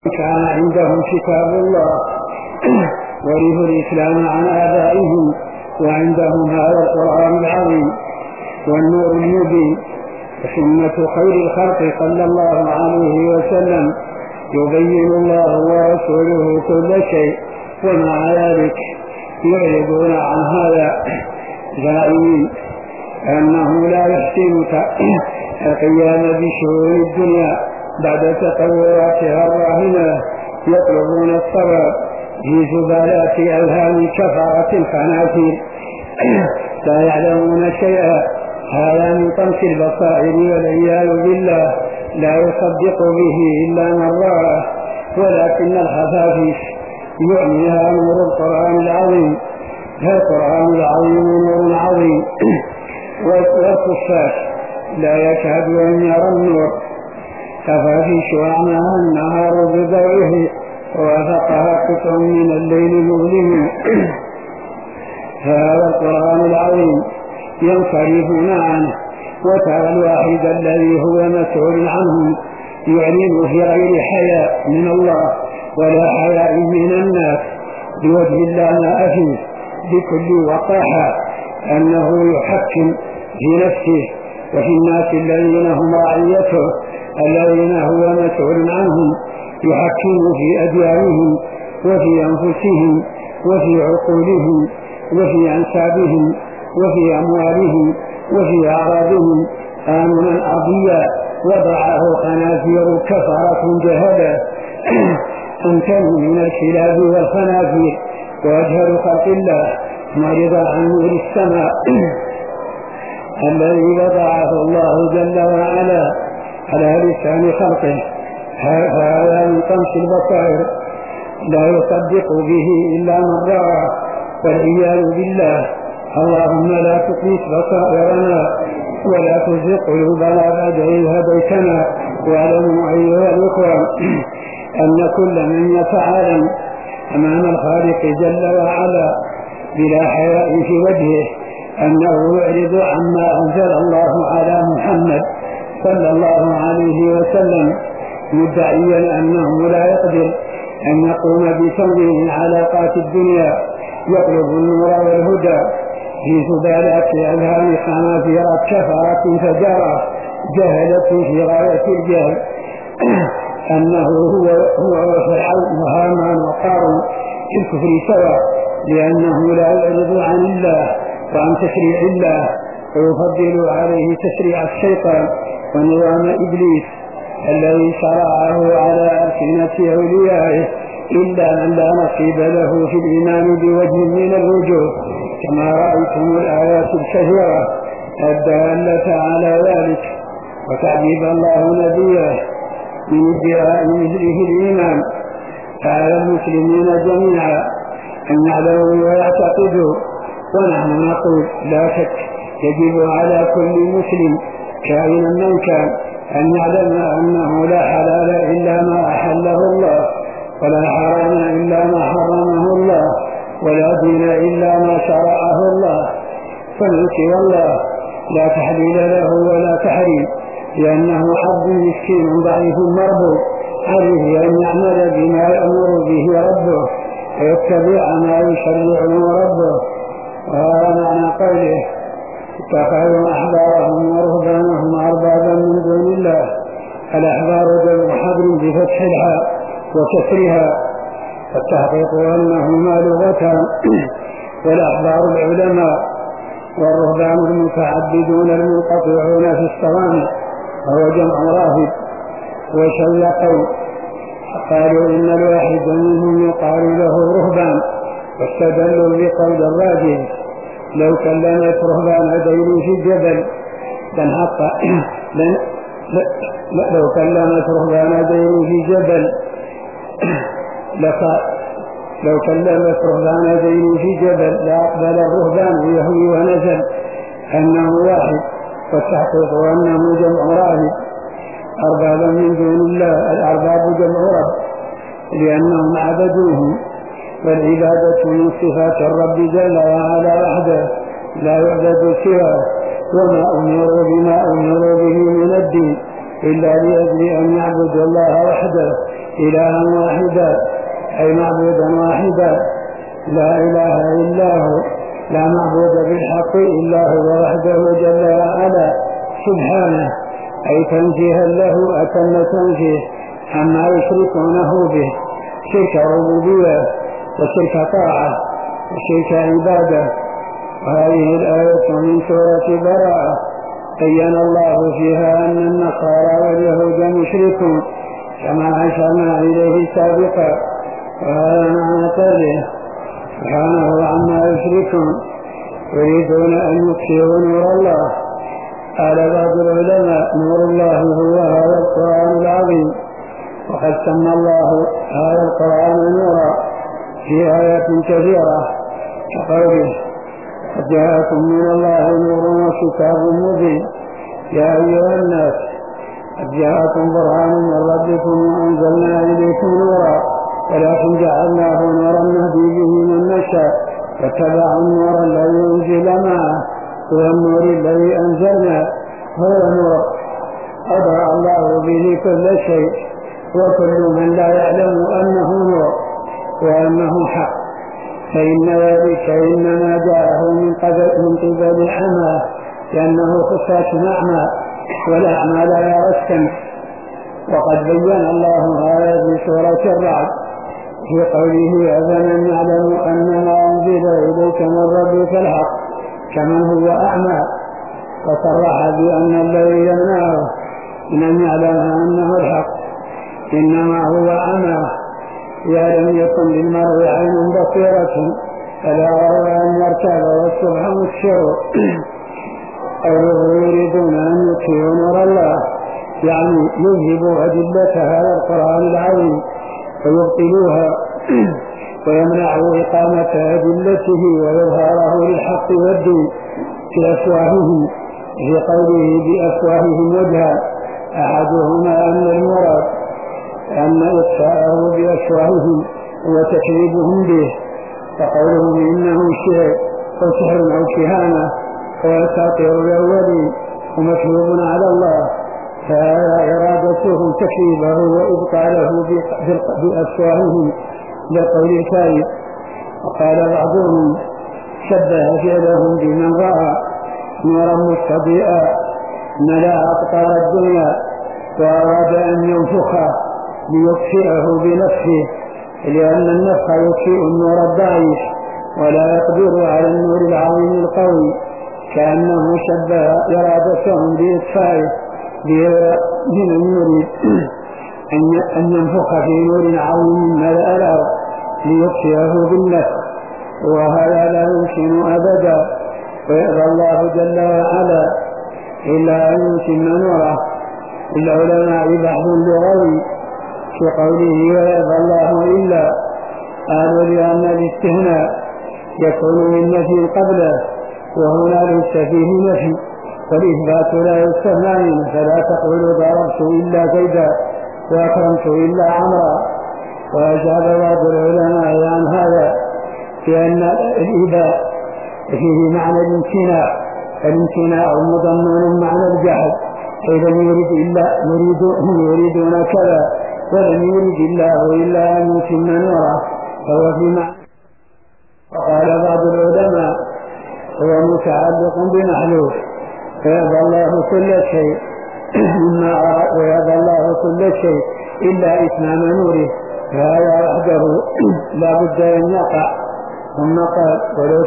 كان عندهم كتاب الله ورثوا الإسلام عن آبائهم، وعندهم هذا القرآن العظيم والنور المبين وسنة خير الخلق صلى الله عليه وسلم. يبين الله ورسوله كل شيء، ومع ذلك يعرضون عن هذا زائمين أنه لا يحسن القيام بشؤون الدنيا بعد تطوراتها الراهنة. يطلبون الصبر في زبالات أذهان كفرة الخنازير لا يعلمون شيئا. هذا من طمس البصائر والعياذ بالله، لا يصدق به إلا من راه، ولكن الخفافيش يعنيها نور القرآن العظيم. القرآن العظيم نور عظيم، والخفاش لا يكاد أن يرى النور. خفافيش أعماها النهار بضوئه، ووافقها قطع من الليل مظلم. هذا القرآن العظيم ينصرفون عنه، وترى الواحد الذي هو مسؤول عنهم يعلن في غير حياء من الله ولا حياء من الناس بوجه الله ما أفيه بكل وقاحة أنه يحكم في نفسه وفي الناس الذين هم رعيته الذين هو مسؤول عنهم، يحكم في أديانهم وفي أنفسهم وفي عقولهم وفي أنسابهم وفي أموالهم وفي أعراضهم قانونا أرضيا وضعه خنازير كفرة جهلة أمكن من الكلاب والخنازير، وأجهل خلق الله معرضا عن نور السماء الذي وضعه الله جل وعلا على لسان خلقه. هذا من طمس البصائر لا يصدق به إلا من رأى، والعياذ بالله. اللهم لا تطمس بصائرنا ولا تزغ قلوبنا بعد إذ هديتنا. واعلموا أيها الأخوة أن كل من يتعالم أمام الخالق جل وعلا بلا حياء في وجهه أنه يعرض عما أنزل الله على محمد صلى الله عليه وسلم، مدعيا أنه لا يقدر أن يقوم بتنظيم علاقات الدنيا، يطلب النور والهدى في زبالات أذهان خنازير كفرة فجارة جهلة في غاية الجهل أنه هو فرعون وهامان وقارون في الكفر سواء، لأنه لا يعرض عن الله وعن تشريع الله، ويفضل عليه تشريع الشيطان ونظام إبليس الذي شرعه على ألسنة أوليائه، إلا من لا نصيب له في الإيمان بوجه من الوجوه، كما رأيتم الآيات الكثيرة الدالة على ذلك. وتعجب الله نبيه من ادعاء مثله الإيمان. فعلى المسلمين جميعا أن يعلموا ويعتقدوا، ونحن نقول لا شك يجب على كل مسلم كائنا من كان أن يعلم أنه لا حلال إلا ما أحله الله، ولا حرام إلا ما حرمه الله، ولا دين إلا ما شرعه الله. فمن سوى الله لا تحليل له ولا تحريم، لأنه عبد مسكين ضعيف مربوط، عليه أن يعمل بما يأمر به ربه ويتبع ما يشرعه ربه. وهذا معنى قوله اتخذوا أحبارهم ورهبانهم أربابا من دون الله. الأحبار جمع حبر بفتح الحاء وكسرها، فالتحقيق أنهما لغتان، والأحبار العلماء، والرهبان المتعبدون المنقطعون في الصوامع، وهو جمع راهب. وشلقوا قالوا إن الواحد منهم يقال له رهبان، واستدلوا بقول الراجل لو كلمت رهبان دين في الجبل لو كلمت رهبان دين في جبل لو كلمت رهبان دين في جبل لأقبل الرهبان يهوي ونزل أنه واحد، والتحقيق أنه جمع راهب أربابا من دون الله. الأرباب جمع رب لأنهم عبدوهم، والعبادة من صفات الرب جل وعلا وحده لا يعبد سواه، وما أمروا بما أمروا به من الدين إلا لأجل أن يعبدوا الله وحده إلها واحدا أي معبودا واحدا لا إله إلا هو لا معبود بالحق إلا هو وحده جل وعلا سبحانه أي تنزيها له أتم تنزيه عما يشركونه به شرك ربوبية وشرك طاعة وشرك عبادة. وهذه الآية من سورة براءة بين الله فيها أن النصارى واليهود مشركون كما أشرنا إليه سابقا. وهذا معنى قوله سبحانه عما يشركون يريدون أن يطفئوا نور الله. قال بعض العلماء نور الله هو هذا القرآن العظيم، وقد سمى الله هذا القرآن نورا في آيات كثيرة كقوله قد جاءكم من الله نور وكتاب مبين يا أيها الناس قد جاءكم برهان من ربكم وأنزلنا إليكم نورا ولكن جعلناه نورا نهدي به من نشاء واتبعوا النور الذي أنزل معه والنور الذي أنزلنا هو نور أضاء الله به كل شيء وكل من لا يعلم أنه نور وأنه حق فإن ذلك إنما جاءه من قبل الأعمى لأنه خصاص أعمى والأعمى لا يرى الشمس. وقد بين الله هذا في سورة الرعد في قوله أفمن يعلم أن ما أنزل إليك من ربك الحق كمن هو أعمى وصرح بأن الذي يمنعه من أن يعلم أنه الحق إنما هو أعمى إذا لم يكن للمرء عين بصيرة فلا يرى أن يركب والصبح مكشر. قوله يريدون أن يطفئوا نور الله يعني يذهبوا أدلة هذا القرآن العظيم ويبطلوها ويمنعوا إقامة أدلته ويظهاره للحق والدين في أفواههم في قوله بأفواههم وجها أحدهما أن المراد أن إطفاءه بأفواههم وتكذيبهم به فقولهم إنه شيء أو سحر أو كهانة وأساطير الأولين ومكذوب على الله فهذا إرادتهم تكذيبه وإبطاله بأفواههم لقول الكاذب. وقال بعضهم شبه فعلهم بمن رأى نورا مستضيئا ملأ أقطار الدنيا وأراد أن ينفخه ليطفئه بنفسه لأن النفخ يطفئ النور الضعيف ولا يقدر على النور العظيم القوي كأنه شبه إرادتهم بإطفائه بمن يريد أن ينفخ في نور عظيم ملأ الأرض ليطفئه بالنفخ وهذا لا يمكن أبدا ويأبى الله جل وعلا إلا أن يتم نوره. العلماء بحث لغوي في قوله ويأبى الله إلا قالوا لأن الاستثناء يكون من نفي قبله وهنا ليس فيه نفي والإثبات لا يستثنى منه فلا تقولوا ضربت إلا زيدا وأكرمت إلا عمرا. وأجاب بعض العلماء عن هذا بأن الإباء فيه معنى الامتناع مضمن معنى الجهل إذا يريد إلا هم يريدون كذا ولم يريد الله إلا أن يتم نوره فهو في معنى. وقال بعض العلماء هو متعلق بمحلول ويأبى الله كل شيء ويأبى الله كل شيء إلا إتمام نوره فهذا وحده لا بد أن يقع. ثم قال ولو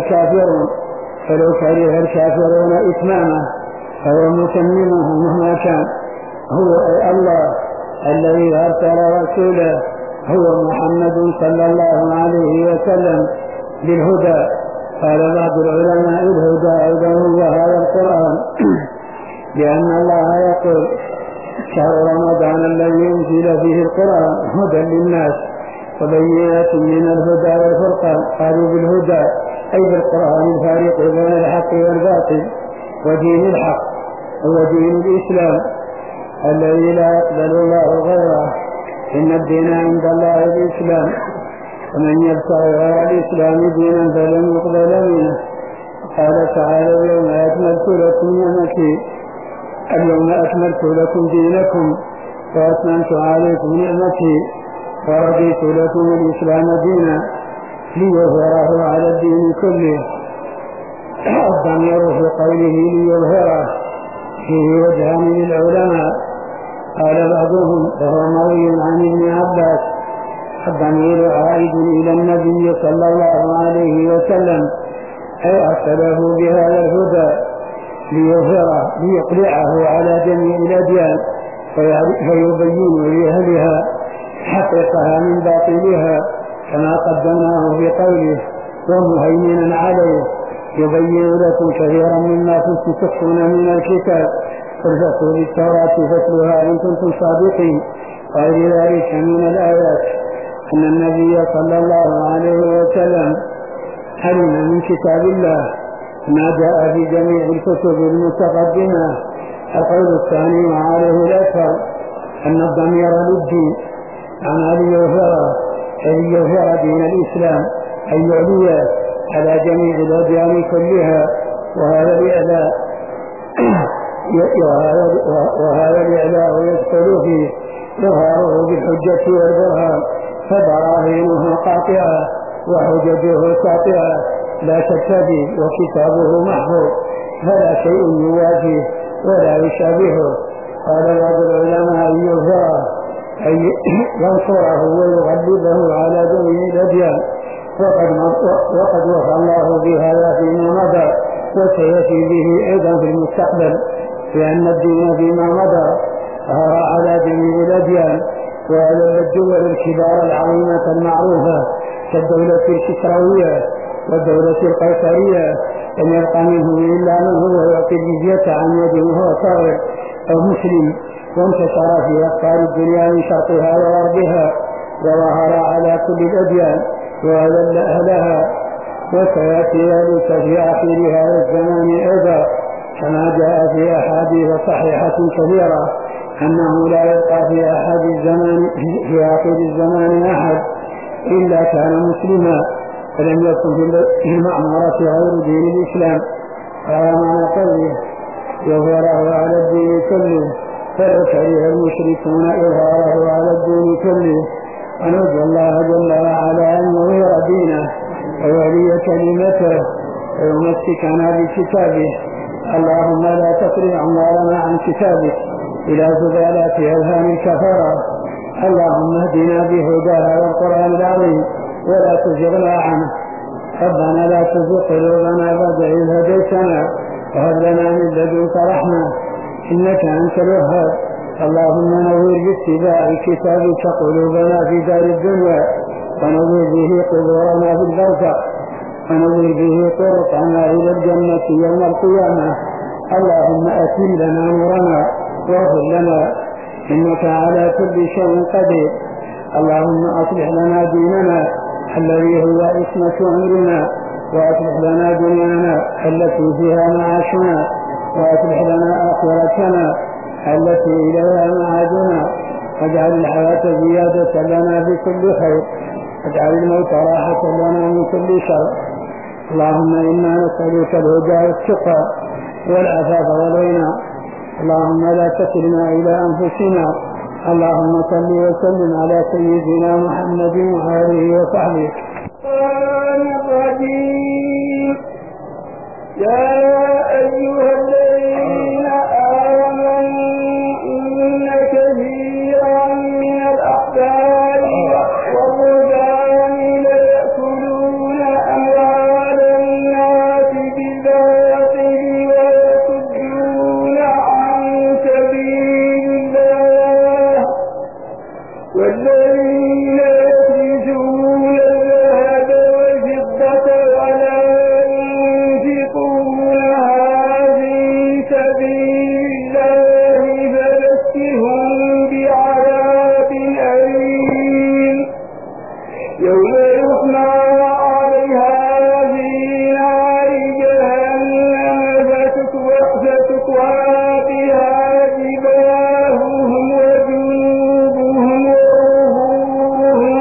كره الكافرون إتمامه فهو متممه مهما كان هو الله الذي أرسل رسوله هو محمد صلى الله عليه وسلم بالهدى. قال بعض العلماء الهدى أيضا هو هذا القرآن لأن الله يقول شهر رمضان الذي ينزل فيه القرآن هدى للناس وبينات من الهدى والفرقان. قالوا بالهدى أي بالقرآن الفارق بين الحق والباطل ودين الحق هو دين الإسلام الذي لا يقبل الله غيره إن الدين عند الله الإسلام ومن يبتغي غير الإسلام دينا فلن يقبل منه. قال تعالى اليوم أكملت لكم دينكم وأتممت عليكم نعمتي ورضيت لكم الإسلام دينا ليظهره على الدين كله. الضمير في قوله ليظهره فيه وجهان للعلماء، قال بعضهم وهو مروي عن ابن عباس: الضمير عائد إلى النبي صلى الله عليه وسلم، أي أرسله بهذا الهدى ليظهره ليقلعه على جميع الأديان فيبين لأهلها حقيقها من باطلها، كما قدمناه في قوله: ومهيمنا عليه يبين لكم كثيرا مما كنتم تخفون من الكتاب، قل فأتوا بالتوراة فاتلوها إن كنتم صادقين. وغير ذلك من الآيات أن النبي صلى الله عليه وسلم علم من كتاب الله ما جاء في جميع الكتب المتقدمة. القول الثاني وعليه الأكثر أن الضمير للدين، عن ليظهر دين الإسلام أي يعليه على جميع الأديان كلها، وهذا الإعلاء يدخل فيه إظهاره بالحجة والبرهان، فبراهينه قاطعة وحججه ساطعة لا تكتفي، وكتابه محفوظ فلا شيء يواجه ولا يشابهه. قال بعض العلماء: أن يظهره أي ينصره ويغلبه على جميع الأديان، وقد وفى الله بهذا فيما مضى وسيأتي به أيضا في المستقبل، لأن الدين فيما مضى ظهر على جميع الأديان وعلى الدول الكبار العظيمة المعروفة كالدولة الكسروية والدولة القيصرية، لم يبق منه إلا من هو يعطي الجزية عن يد وهو صاغر أو مسلم، وانتشر في أقطار الدنيا من شرقها وغربها، وظهر على كل الأديان وأذل أهلها. وسيأتي ذلك في آخر هذا الزمان أيضا، كما جاء في أحاديث صحيحة كثيرة أنه لا يبقى في آخر الزمان أحد إلا كان مسلما، فلم يكن في المعمرة غير دين الإسلام. قال معنى قوله: يظهره على الدين كله، فلو كره المشركون إظهاره على الدين كله، ونرجو الله جل وعلا أن يظهر دينه ويعلي كلمته ويمسكنا بكتابه. اللهم لا تفرج أموالنا عن كتابك إلى زبالات أذهان الكفرة. اللهم اهدنا بهداها والقرآن العظيم ولا تزغنا عنه. ربنا لا تزغ قلوبنا بعد إذ هديتنا وهب لنا من لدنك رحمة إنك أنت الوهاب. اللهم نور باتباع كتابك قلوبنا في دار الدنيا، ونور به قبورنا في البرزخ، ونور به طرقنا إلى الجنة يوم القيامة. اللهم أتم لنا نورنا واغفر لنا إنك على كل شيء قدير. اللهم أصلح لنا ديننا الذي هو عصمة أمرنا، وأصلح لنا دنيانا التي فيها معاشنا، وأصلح لنا آخرتنا التي إليها معادنا، واجعل الحياة زيادة لنا في كل خير، واجعل الموت راحة لنا من كل شر. اللهم إنا نسألك الهدى والتقى والعفاف والغنى. اللهم لا تكلنا إلى أنفسنا. اللهم صل وسلم على سيدنا محمد وآله وصحبه. يا أيها الذين آمنوا إن كثيرا من الأحبار والرهبان ليأكلون أموال الناس بالباطل ويصدون عن سبيل الله، والذين يكنزون الذهب والفضة ولا وجنوبهم وظهورهم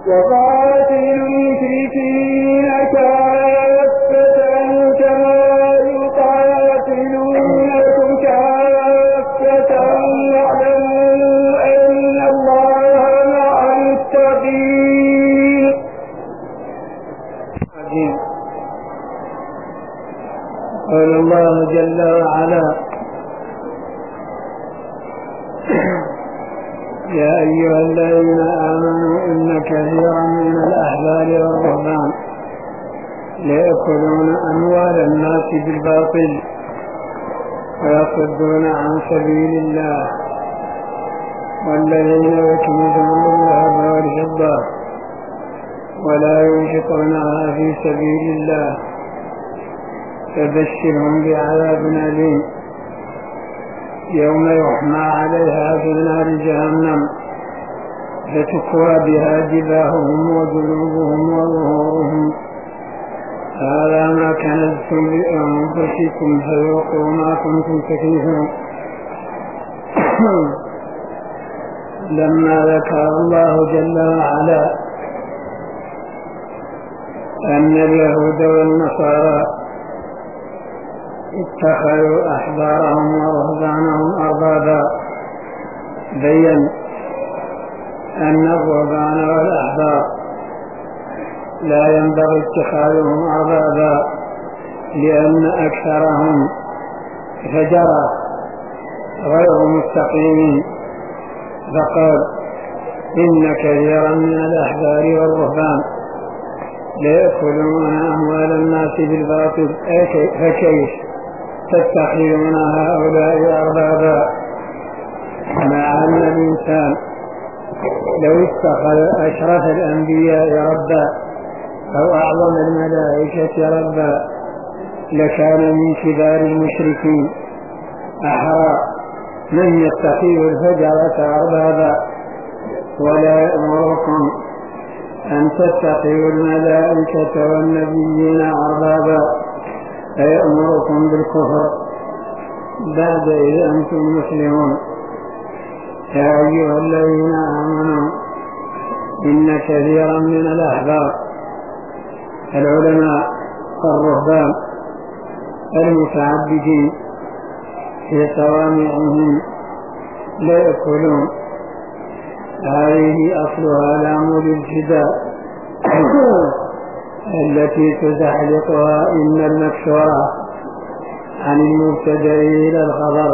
وقاتلوا المشركين كافة كما يقاتلونكم كافة واعلموا أن الله مع المتقين. قال الله جل وعلا: يا أيها الذين آمنوا إن كثيرا من الأحبار والرهبان ليأكلون أموال الناس بالباطل ويصدون عن سبيل الله والذين يكنزون الذهب والفضة ولا ينفقونها في سبيل الله فبشرهم بعذاب أليم يوم يحمى عليها في نار جهنم فتكوى بها جباههم وجنوبهم وظهورهم هذا ما كنزتم لأنفسكم فذوقوا ما كنتم تكنزون. لما ذكر الله جل وعلا أن اليهود والنصارى اتخذوا أحبارهم ورهبانهم أربابا بين أن الرهبان والأحبار لا ينبغي اتخاذهم أربابا لأن أكثرهم فجرة غير مستقيم. فقال: إن كثيرا من الأحبار والرهبان ليأكلون أموال الناس بالباطل فكيف تتخذون هؤلاء أربابا مع أن الإنسان لو اتخذ أشرف الأنبياء ربا أو أعظم الملائكة ربا لكان من كبار المشركين أحرى من يتخذ الفجرة أربابا. ولا يأمركم أن تتخذوا الملائكة والنبيين أربابا فيأمركم بالكفر بعد إذ أنتم مسلمون. يا أيها الذين آمنوا إن كثيرا من الأحبار العلماء والرهبان المتعبدين في صوامعهم لا يأكلون. هذه أصلها لام الابتداء التي تزحلقها إن المكسورة عن المبتدأ إلى الخبر.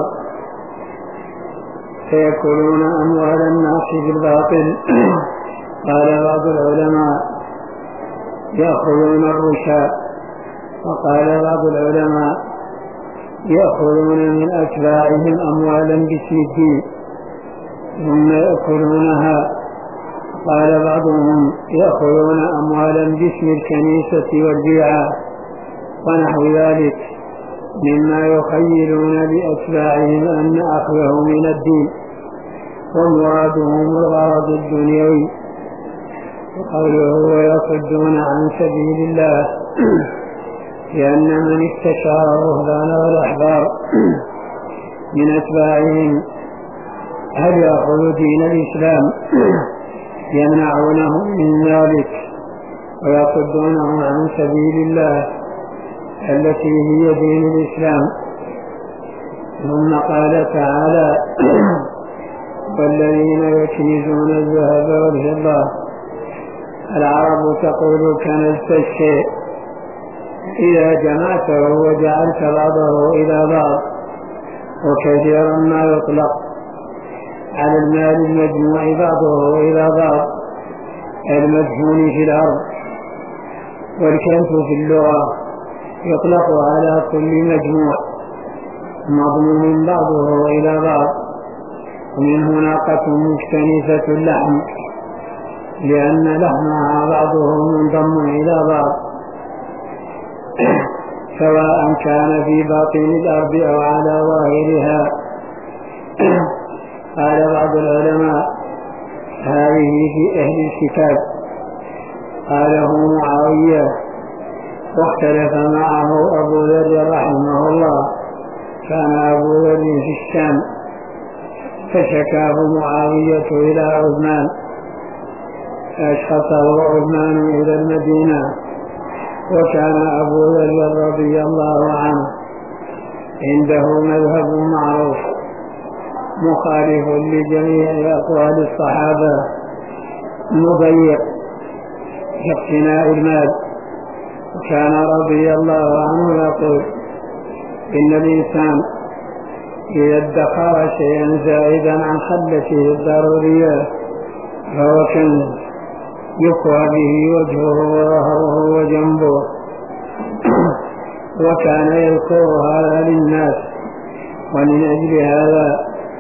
فيأكلون أموال الناس بالباطل. قال بعض العلماء: يأخذون الرشا. وقال بعض العلماء: يأخذون من أتباعهم أموالا باسم الدين ثم يأكلونها. قال بعضهم: يأخذون أموالا باسم الكنيسة والبيعة ونحو ذلك مما يخيلون بأتباعهم أن أخذه من الدين ومرادهم الغرض الدنيوي. وقوله: ويصدون عن سبيل الله لأن من استشار الرهبان والأحبار من أتباعهم هل يأخذ دين الإسلام يمنعونه من ذلك ويصدونهم عن سبيل الله التي هي دين الإسلام. ثم قال تعالى: والذين يكنزون الذهب والفضة. العرب تقول: كنزت الشيء إذا جمعته وجعلت بعضه إلى بعض. وكثيرا ما يطلق على المال المجموع بعضه إلى بعض المدفون في الأرض. والكنز في اللغة يطلق على كل مجموع مضمون بعضه إلى بعض. ومنه ناقة مكتنفة اللحم لأن لحمها بعضه منضم إلى بعض سواء كان في باطن الأرض أو على ظاهرها. قال بعض العلماء: هذه في أهل الكتاب. قاله معاوية واختلف معه أبو ذر رحمه الله. كان أبو ذر في الشام فشكاه معاوية إلى عثمان أشخصه عثمان إلى المدينة، وكان أبو ذر رضي الله عنه عنده مذهب معروف مخالف لجميع أقوال الصحابة مضيق في اقتناء المال. وكان رضي الله عنه يقول إن الإنسان إذا ادخر شيئا زائدا عن خلته الضرورية فهو كنز يقوى به وجهه وظهره وجنبه، وكان يذكر هذا للناس، ومن أجل هذا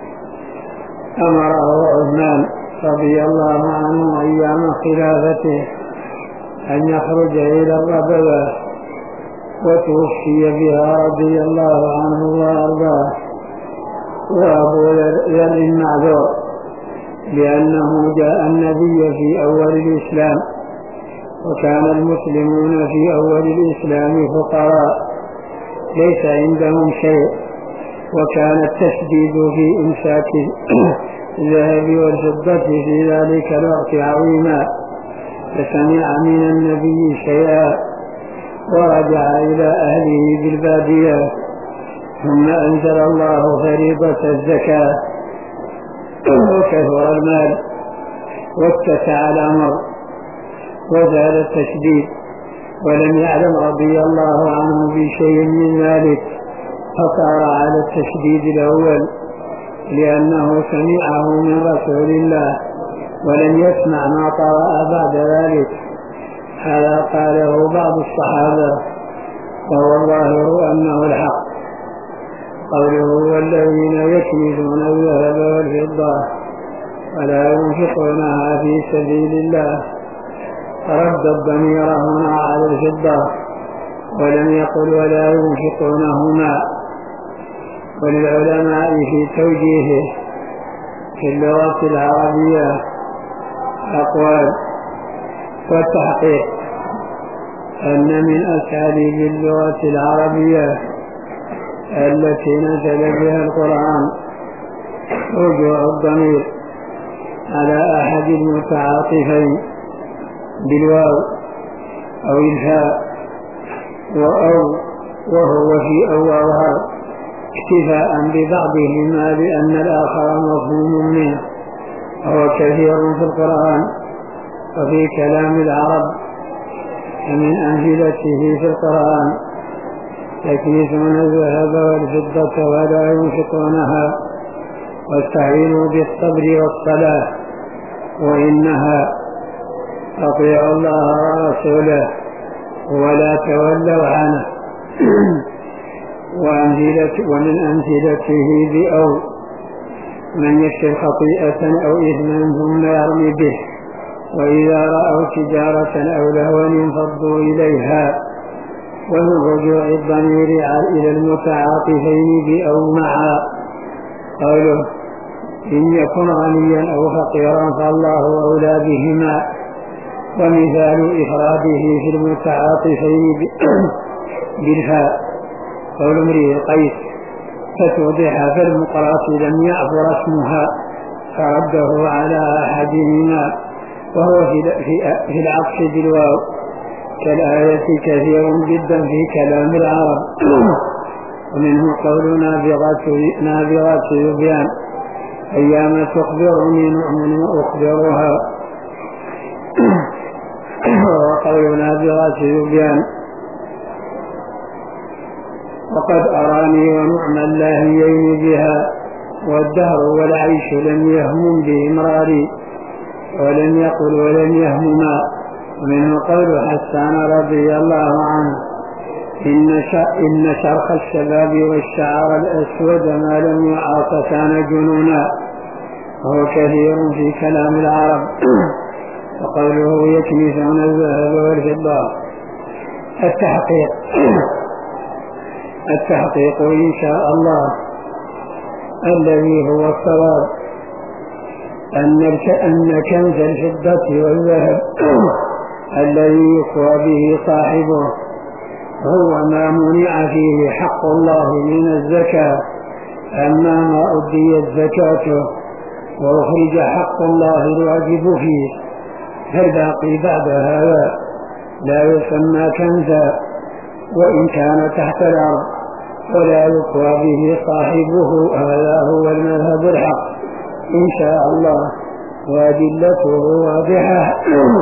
أمره عثمان رضي الله عنه أيام خلافته أن يخرج إلى الربوة، وتوفي بها رضي الله عنه وأرضاه. وأبو ذر معذور لأنه جاء النبي في أول الإسلام، وكان المسلمون في أول الإسلام فقراء ليس عندهم شيء، وكان التشديد في إمساك الذهب والفضة في ذلك الوقت عظيما، فسمع من النبي شيئا ورجع إلى أهله بالبادية، ثم أنزل الله فريضة الزكاة وكثر المال واتسع الأمر وزال التشديد، ولم يعلم رضي الله عنه بشيء من ذلك، فصار على التشديد الأول لأنه سمعه من رسول الله ولم يسمع ما طرأ بعد ذلك. هذا قاله بعض الصحابة وهو الظاهر أنه الحق. قوله والذين يكنزون الذهب والفضة ولا ينفقونها في سبيل الله، رد الضمير هنا على الفضة ولم يقل ولا ينفقونهما. وللعلماء في توجيهه في اللغة العربية أقوال، والتحقيق أن من أساليب اللغة العربية التي نزل بها القرآن رجوع الضمير على أحد المتعاطفين بالواو أو الهاء وهو في أولها اكتفاء ببعضهما لأن الآخر مفهوم منه، وهو كثير في القرآن وفي كلام العرب. ومن أمثلته في القرآن يكنزون الذهب والفضة ولا ينفقونها واستعينوا بالصبر والصلاة وإنها أطيعوا الله ورسوله ولا تولوا عنه. ومن أمثلته بأو من يكسب خطيئة أو إثما ثم يرمي به وإذا رأوا تجارة أو لهوا انفضوا إليها. ومن رجوع الضمير إلى المتعاطفين بأو معا قوله إن يكن غنيا أو فقيرا فالله أولى بهما. ومثال إفراده في المتعاطفين بالفاء قول امرئ قيس فتوضح في المقراء لم يعبر اسمها فرده على أحدهما، وهو في العطف بالواو كالآية كثير جدا في كلام العرب. ومنه قول نابغة ذبيان أيام تخبرني نؤمن وأخبرها، وقول نابغة ذبيان وقد أراني ونعم اللاهيين بها والدهر والعيش لم يهم بإمراري ولم يقل ولم يهمما. ومنه قول حسان رضي الله عنه إن شرخ الشباب والشعر الأسود ما لم يعاص كان جنونا، وهو كثير في كلام العرب. وقوله يكنزون الذهب والفضة التحقيق إن شاء الله الذي هو الصواب أن كنز الفضة والذهب الذي يقوى به صاحبه هو ما منع فيه حق الله من الزكاة، أما ما أديت زكاته وأخرج حق الله الواجب فيه فالباقي بعد هذا لا يسمى كنزا وإن كان تحت الأرض ولا يقوى به صاحبه. هذا هو المذهب الحق إن شاء الله، وأدلته واضحة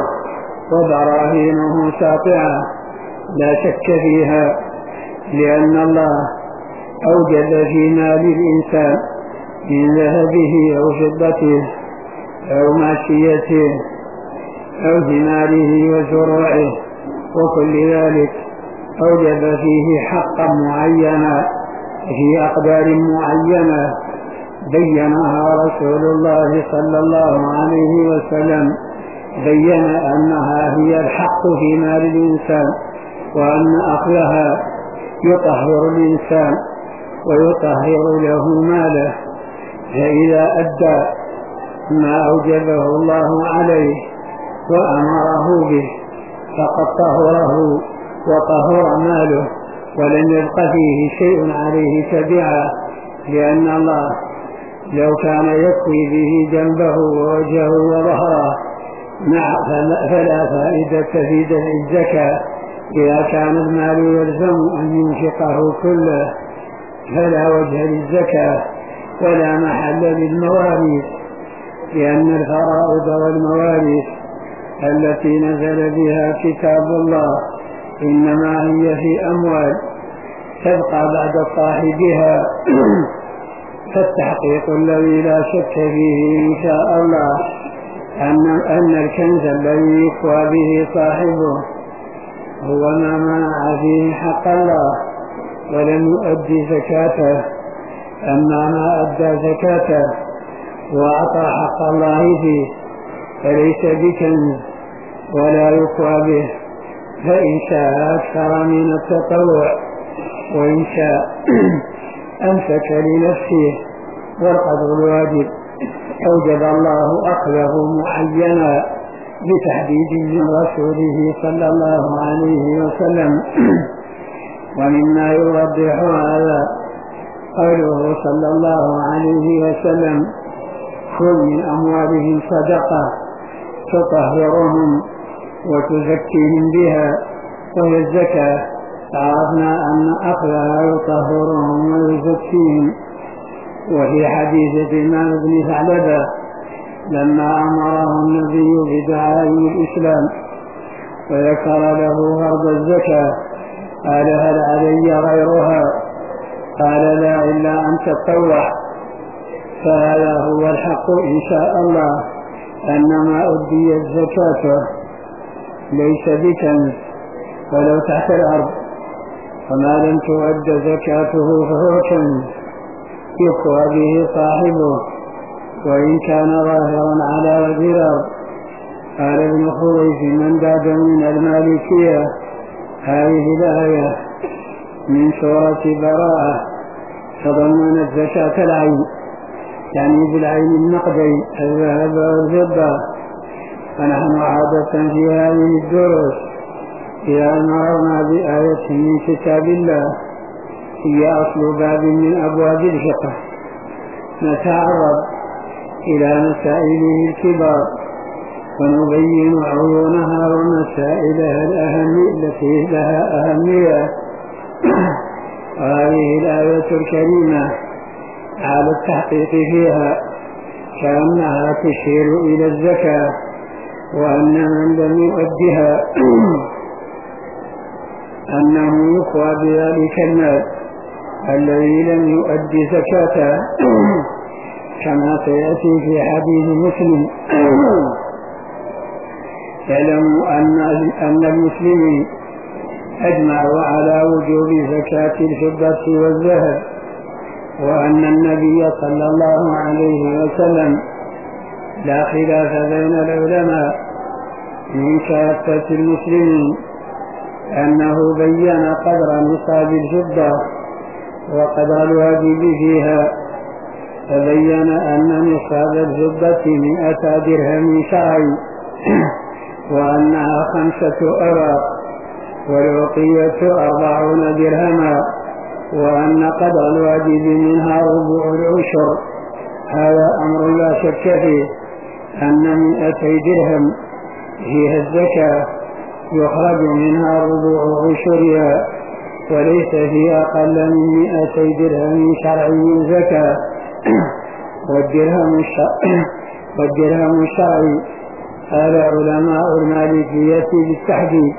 وبراهينه ساطعة لا شك فيها، لأن الله أوجد في مال الإنسان من ذهبه أو فضته أو ماشيته أو ثماره وزروعه وكل ذلك أوجب فيه حقا معينا في أقدار معينة بينها رسول الله صلى الله عليه وسلم، بين أنها هي الحق في مال الإنسان، وأن أخذها يطهر الإنسان ويطهر له ماله، فإذا أدى ما أوجبه الله عليه وأمره به فقد طهره وطهر ماله ولم يبق فيه شيء عليه تبعا، لأن الله لو كان يكوي به جنبه ووجهه وظهره فلا فائدة في دفع الزكاة إذا كان المال يلزم أن ينفقه كله، فلا وجه للزكاة ولا محل للمواريث، لأن الفرائض والمواريث التي نزل بها كتاب الله إنما هي في أموال تبقى بعد صاحبها. فالتحقيق الذي لا شك فيه إن شاء الله أن الكنز الذي يكوى به صاحبه هو ما منع فيه حق الله ولم يؤدي زكاته. أما ما أدى زكاته وأعطى حق الله فيه فليس بكنز ولا يكوى به، فإن شاء أكثر من التطوع وإن شاء أمسك لنفسه، والقدر الواجب أوجب الله أخذه معينا بتحديد من رسوله صلى الله عليه وسلم. ومما يوضح هذا قوله صلى الله عليه وسلم: خذ من أموالهم صدقة تطهرهم وتزكيهم بها، وهي الزكاة. عرفنا أن أخذها يطهرهم ويزكيهم. وفي حديث الإمام بن ثعلبة لما أمره النبي بدعائم الإسلام وذكر له فرض الزكاة قال: هل علي غيرها؟ قال: لا، إلا أن تتطوع. فهذا هو الحق إن شاء الله، أن ما أدي الزكاة ليس بكنز ولو تحت الأرض، وما لم تؤد زكاته فهو كنز يكوى به صاحبه وإن كان ظاهرا على وجه الأرض. قال ابن خضيف: من داد من المالكية هذه الآية من سورة براءة تضمنت زكاة العين، يعني بالعين النقدين الذهب والفضة. فنحن عادة في هذه الدروس إذا مررنا بآية من كتاب الله هي أصل باب من أبواب الفقه نتعرض إلى مسائله الكبار ونبين عيونها ومسائلها التي لها أهمية. وهذه الآية الكريمة على التحقيق فيها كأنها تشير إلى الزكاة، وأن من لم يؤدها أنه يقوى بذلك المال الذي لم يؤدي زكاته، كما سيأتي في حديث مسلم. اعلموا أن المسلمين أجمعوا على وجوب زكاة الفضة والذهب، وأن النبي صلى الله عليه وسلم لا خلاف بين العلماء من كافة المسلمين أنه بين قدر نصاب الفضة وقدر الواجب فيها، فبين أن نصاب الفضة 100 درهم شرعي وأنها 5 أوراق، والوقية 40 درهما، وأن قدر الواجب منها ربع العشر. هذا أمر لا شك فيه، أن 200 درهم فيها الزكاة يخرج منها ربع عشرها، وليس في أقل من 200 درهم شرعي زكاة. والدرهم الشرعي قال علماء المالكية بالتحديد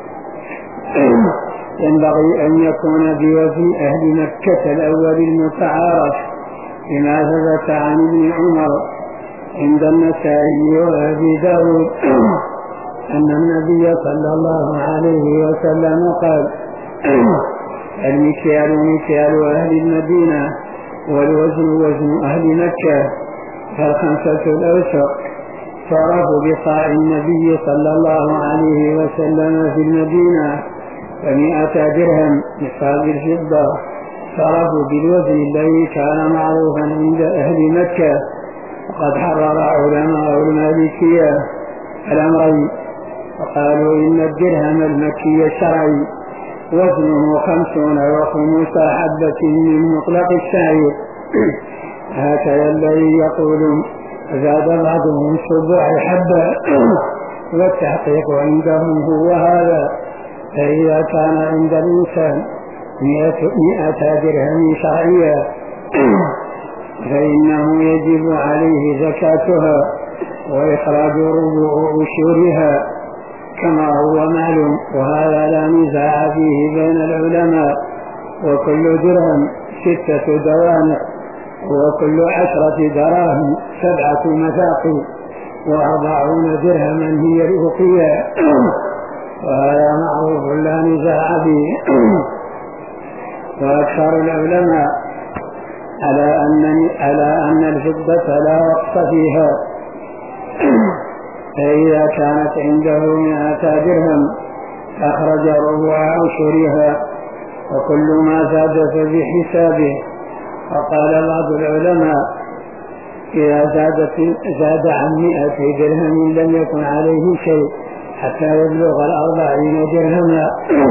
ينبغي أن يكون بوزن أهل مكة الأول المتعارف، لما ثبت عن ابن عمر عند النسائي وأبي داود أن النبي صلى الله عليه وسلم قال: المكيال مكيال أهل المدينة والوزن وزن أهل مكة، فالخمسة الأوسق صرفوا بصاع النبي صلى الله عليه وسلم في المدينة 100 درهم نصاب الفضة، صرفوا بالوزن الذي كان معروفا عند أهل مكة. وقد حرر علماء المالكية الأمرين، وقالوا إن الدرهم المكي الشرعي وزنه 50 وخمس حبة من مطلق الشعير، هكذا الذي يقول زاد بعضهم 7 حبة، والتحقيق عندهم هو هذا. فإذا كان عند الإنسان 100 درهم شرعية فإنه يجب عليه زكاتها وإخراج ربع عشورها كما هو معلوم، وهذا لا نزاع فيه بين العلماء. وكل درهم 6 دوانق، وكل 10 دراهم 7 مثاقي، و40 درهما هي الأوقية، وهذا معروف لا نزاع فيه. وأكثر العلماء على أن الفضة لا وقت فيها، فإذا كانت عنده 100 درهم أخرج ربع عشرها، وكل ما زاد فبحسابه. وقال بعض العلماء: إذا زاد عن 100 درهم لم يكن عليه شيء حتى يبلغ 40 درهما.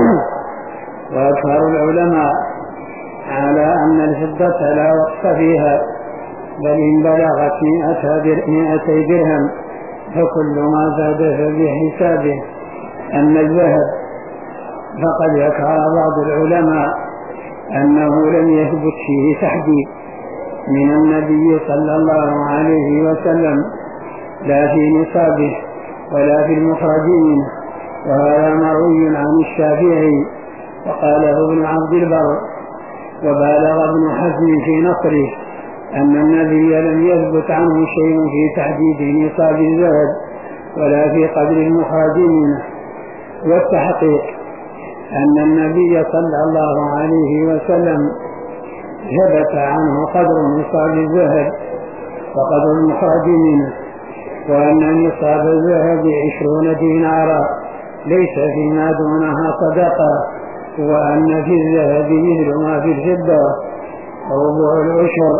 وأكثر العلماء على أن الفضة لا وقت فيها، بل إن بلغت 200 درهم فكل ما زاد فبحسابه. أما الذهب فقد ذكر بعض العلماء أنه لم يثبت فيه تحديد من النبي صلى الله عليه وسلم، لا في نصابه ولا في المخرج منه، وهذا مروي عن الشافعي وقاله ابن عبد البر. وبالغ ابن حزم في نصره أن النبي لم يثبت عنه شيء في تحديد نصاب الذهب ولا في قدر المخرج منه. والتحقيق أن النبي صلى الله عليه وسلم ثبت عنه قدر نصاب الذهب وقدر المخرج منه، وأن نصاب الذهب 20 دينارا ليس فيما دونها صدقة، وأن في الذهب مثل ما في الفضة ربع العشر.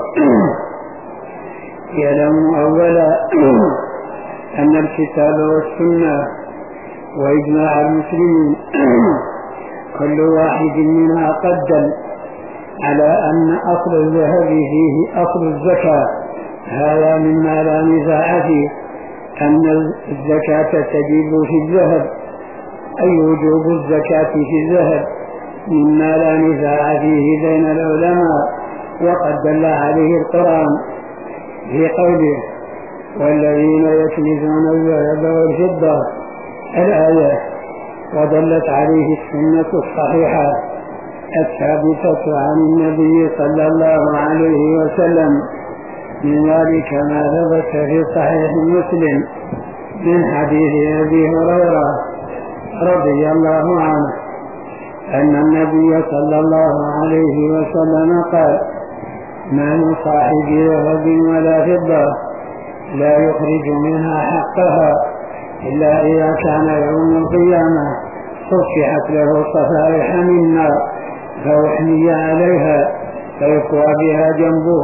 يعلم أولا أن الكتاب والسنة وإجماع المسلمين كل واحد منها قد دل على أن أصل الذهب فيه أصل الزكاة. هذا مما لا نزاع فيه، أن الزكاة تجب في الذهب، أي وجوب الزكاة في الذهب مما لا نزاع فيه بين العلماء. وقد دل عليه القرآن في قوله: والذين يكنزون الذهب والفضة الآية. ودلت عليه السنة الصحيحة الثابتة عن النبي صلى الله عليه وسلم، من ذلك ما ثبت في صحيح مسلم من حديث أبي هريرة رضي الله عنه أن النبي صلى الله عليه وسلم قال: ما من صاحب ذهب ولا فضة لا يخرج منها حقها إلا إذا كان يوم القيامة صفحت له صفائح من نار فأحمي عليها فيكوى بها جنبه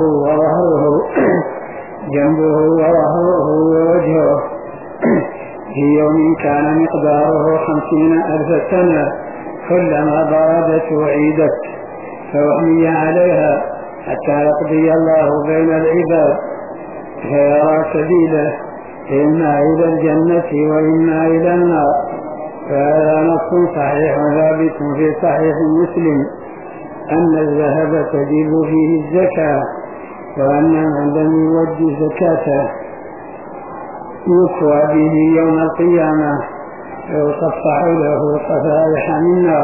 وظهره ووجهه في يوم كان مقداره 50,000 سنة، كلما بردت وعيدت فأحمي عليها حتى يقضي الله بين العباد فيرى سبيله إما إلى الجنة وإما إلى النار. فهذا نص صحيح ثابت في صحيح مسلم أن الذهب تجب فيه الزكاة، وأن من لم يؤد زكاته يكوى به يوم القيامة ويصفح له صفائح من نار.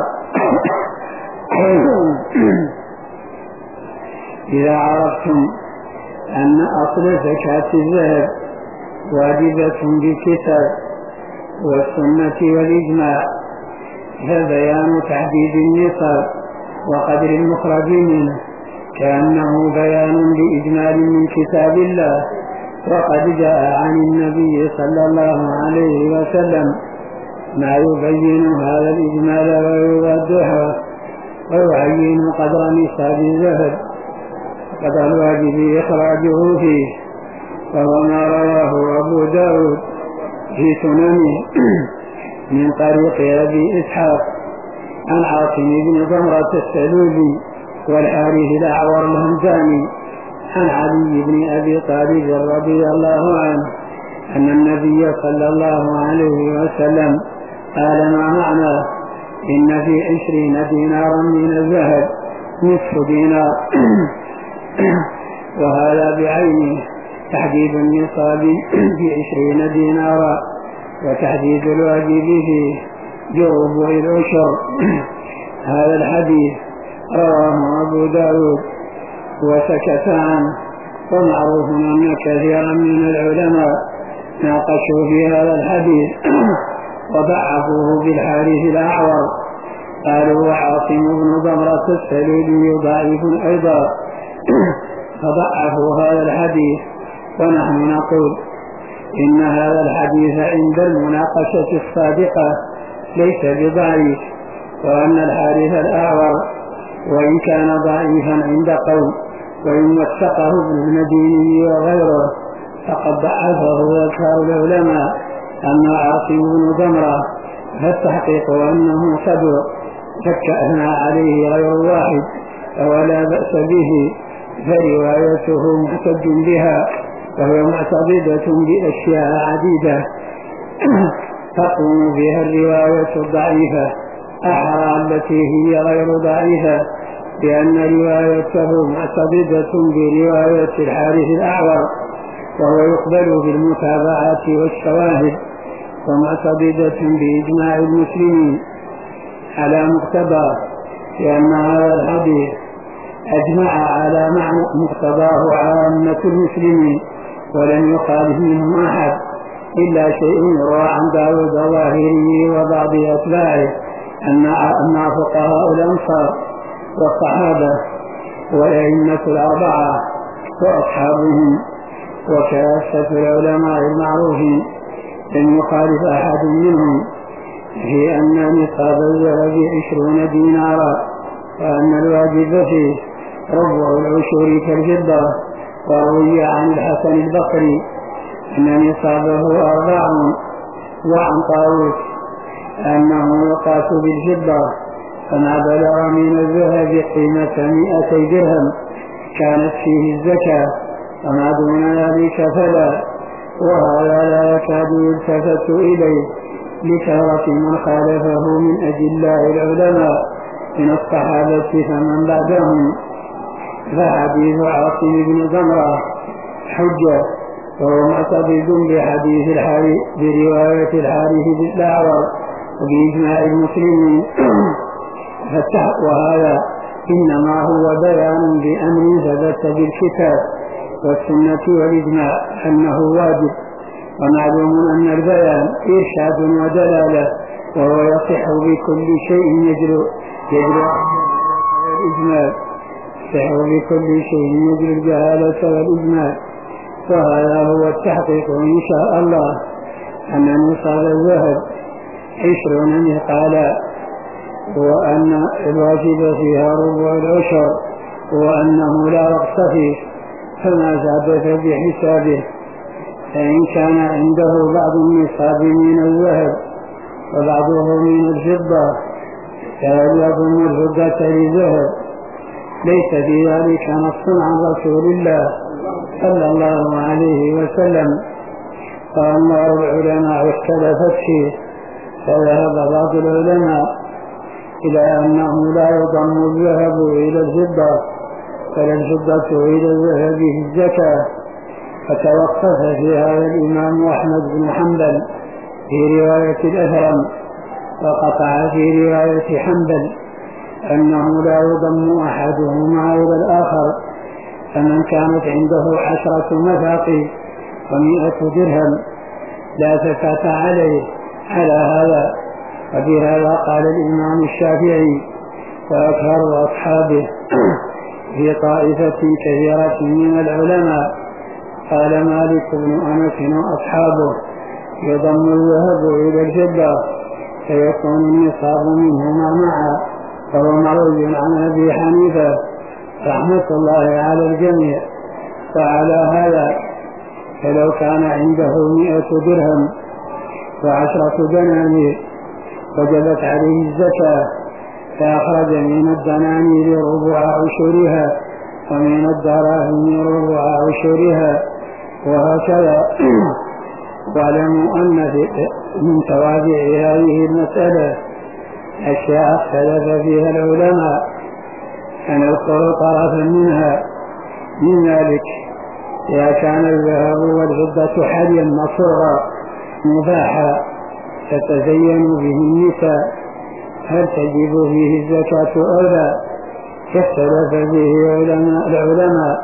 إذا عرفتم أن أصل زكاة الذهب واجبة بالكتاب والسنة والإجماع، فبيان تحديد النصاب وقدر المخرج منه كأنه بيان لإجمال من كتاب الله، وقد جاء عن النبي صلى الله عليه وسلم ما يبين هذا الإجمال ويوضحه ويعين قدر نصاب الذهب وقدر الواجب إخراجه فيه، وهو ما رواه أبو داود في سننه من طريق أبي إسحاق عن عاصم بن ضمرة السلولي والحارث الأعور الهمداني عن علي بن أبي طالب رضي الله عنه أن النبي صلى الله عليه وسلم قال ما معنى إن في 20 دينارا من الذهب نصف دينار وهذا بعينه تحديد النصاب في 20 دينارا، وتحديد الواجب فيه جرب العشر. هذا الحديث رواه أبو داود وسكت عنه، ومعروف أن كثيرا من العلماء ناقشوا في هذا الحديث وضعفوه بالحارث الأعور، قالوا وعاصم بن ضمرة السلولي ضعيف أيضا، فضعفوا هذا الحديث. ونحن نقول إن هذا الحديث عند المناقشة الصادقة ليس بضعيف، وأن الحارث الأعور وإن كان ضعيفا عند قوم وإن وثقه ابن المديني وغيره فقد ضعفه أكثر العلماء. أما عاصم بن ضمرة فالتحقيق أنه صدوق شك عليه غير واحد ولا بأس به، فروايته محتج بها وهي معتضدة بأشياء عديدة تقوم بها الرواية الضعيفة أحرى التي هي غير ضعيفة، لأن روايته معتضدة برواية الحارث الأعور وهو يقبل بالمتابعات والشواهد، ومعتضدة بإجماع المسلمين على مقتضاه، لأن هذا الحديث أجمع على معنى مقتضاه عامة المسلمين ولم يخالف منهم أحد، إلا شيء يروى عن داود ظاهره وبعض أتباعه أن فقهاء الأنصار والصحابة والأئمة الأربعة وأصحابهم وكافة العلماء المعروفين لم يخالف أحد منهم في أن نصاب الذهب 20 دينارا، وأن الواجب فيه ربع العشور كالفضة. وروي عن الحسن البصري أن نصابه 4، وعن طاووس أنه يقاس بالفضة، فما بلغ من الذهب قيمة 200 درهم كانت فيه الزكاة، وما دون ذلك فلا. وهذا لا يكاد يلتفت إليه لكثرة من خالفه من أجلاء العلماء من الصحابة فمن بعدهم. فحديث عاصم بن ضمرة حجة، وهو معتضد بحديث برواية الحارث الأعور وبإجماع المسلمين. وهذا إنما هو بيان بأمر ثبت بالكتاب والسنة والإجماع أنه واجب، ومعلوم أن البيان إرشاد ودلالة، وهو يصح بكل شيء يجري الإجمال، يصح بكل شيء يجري الجهالة والإجمال. وهذا هو التحقيق إن شاء الله، أن نصاب الذهب 20 مثقالا، وأن الواجب فيها ربع العشر، وأنه لا رخص فيه، فما زاد فبحسابه. فإن كان عنده بعض النصاب من الذهب وبعضه من الفضة فهل يضم الفضة للذهب؟ ليس في ذلك نص عن رسول الله صلى الله عليه وسلم، فأنواع العلماء اختلفت فيه، فذهب بعض العلماء إلى أنه لا يضم الذهب إلى الفضة ولا الفضة إلى الذهب في الزكاة. فتوقف في هذا الإمام أحمد بن حنبل في رواية الأثرم، وقطع في رواية حنبل أنه لا يضم أحدهما إلى الآخر. فمن كانت عنده 10 مثاق و100 درهم لا زكاة عليه على هذا. وبهذا قال الإمام الشافعي وأكثر أصحابه في طائفة كثيرة من العلماء. قال مالك بن أنس وأصحابه يضم الذهب إلى الفضة فيكون النصاب منهما معا، فهو مروي عن أبي حنيفة رحمة الله على الجميع. فعلى هذا فلو كان عنده 100 درهم و10 دنانير وجبت عليه الزكاة، فأخرج من الدنانير ربع عشرها ومن الدراهم ربع عشرها وهكذا. واعلموا أن من توابع هذه المسألة أشياء اختلف فيها العلماء، فنذكر طرفا منها. من ذلك إذا كان الذهب والفضة حليا مصورا مباحا تتزين به النساء، هل تجب فيه الزكاة أو لا؟ اختلف به العلماء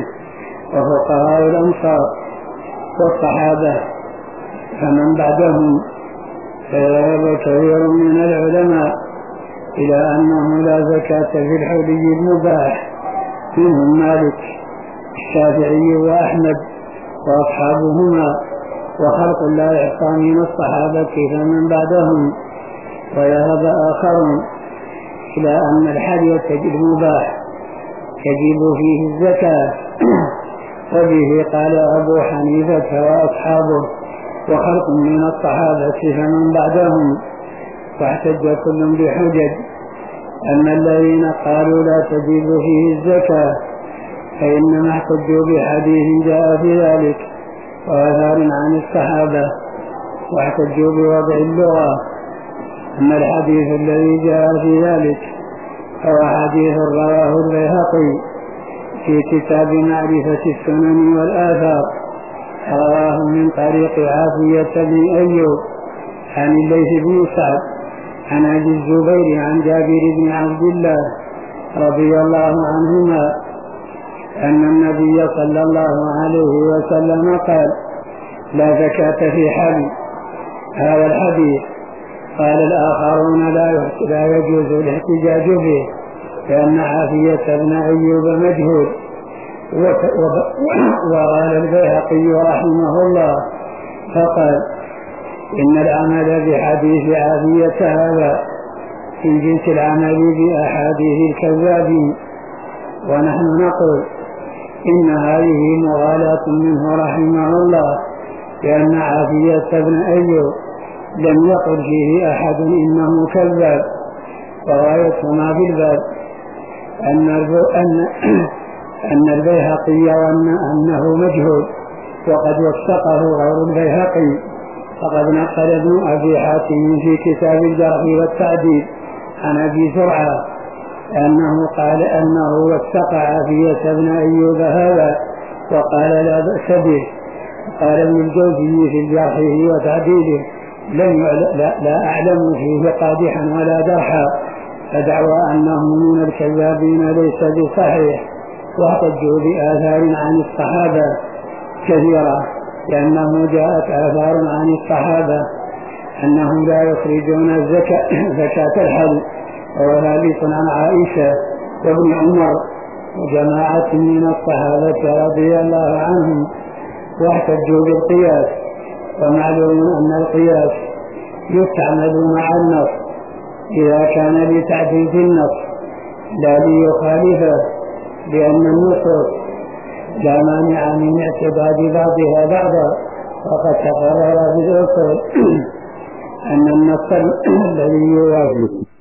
وفقهاء الأمصار والصحابة فمن بعدهم. فذهب كثير من العلماء إلى أنه لا زكاة في الحلي المباح، منهم مالك الشافعي وأحمد وأصحابهما وخلق لا يحصى من الصحابة فمن بعدهم. وذهب آخرون إلى أن الحلي المباح تجب فيه الزكاة، وبه قال أبو حنيفة وأصحابه وخلق من الصحابة فمن بعدهم. واحتج كل بحجج. أما الذين قالوا لا تجب فيه الزكاة فإنما احتجوا بحديث جاء في ذلك وآثار عن الصحابة، واحتجوا بوضع اللغة. أما الحديث الذي جاء في ذلك هو حديث رواه البيهقي في كتاب معرفة السنن والآثار، رواه من طريق عافية بن أيوب عن الليث بن سعد عن أبي الزبير عن جابر بن عبد الله رضي الله عنهما أن النبي صلى الله عليه وسلم قال لا زكاة في حلي. هذا الحديث قال الآخرون لا يجوز الاحتجاج به لأن عافية بن أيوب مجهول. وقال البيهقي رحمه الله فقال إن العمل بحديث عافية هذا من جنس العمل بأحاديث الكذابين. ونحن نقول إن هذه مغالاة منه رحمه الله، لأن عافية بن أيوب لم يقل فيه أحد إنه كذاب. وغاية ما في الباب أن البيهقي وأنه مجهول، وقد وثقه غير البيهقي. فقد نقل ابن أبي حاتم في كتاب الجرح والتعديل عن أبي زرعة أنه قال أنه وثق عافية بن أيوب هذا وقال لا بأس به. قال ابن الجوزي في الجرح وتعديله لا أعلم فيه قادحا ولا درحا، فدعوى أنه من الكذابين ليس بصحيح. واحتجوا بآثار عن الصحابة كثيرة، لأنه جاءت آثار عن الصحابة أنهم لا يخرجون زكاة الحل، وهو ثابت عن عائشة وابن عمر وجماعة من الصحابة رضي الله عنهم. واحتجوا بالقياس، ومعلوم أن القياس يستعمل مع النص إذا كان لتعديل النص لا ليخالفه، لأن النصوص لا مانع من اعتباد بعضها بعضا. وقد تقرر بالأصول أن النص الذي يوافق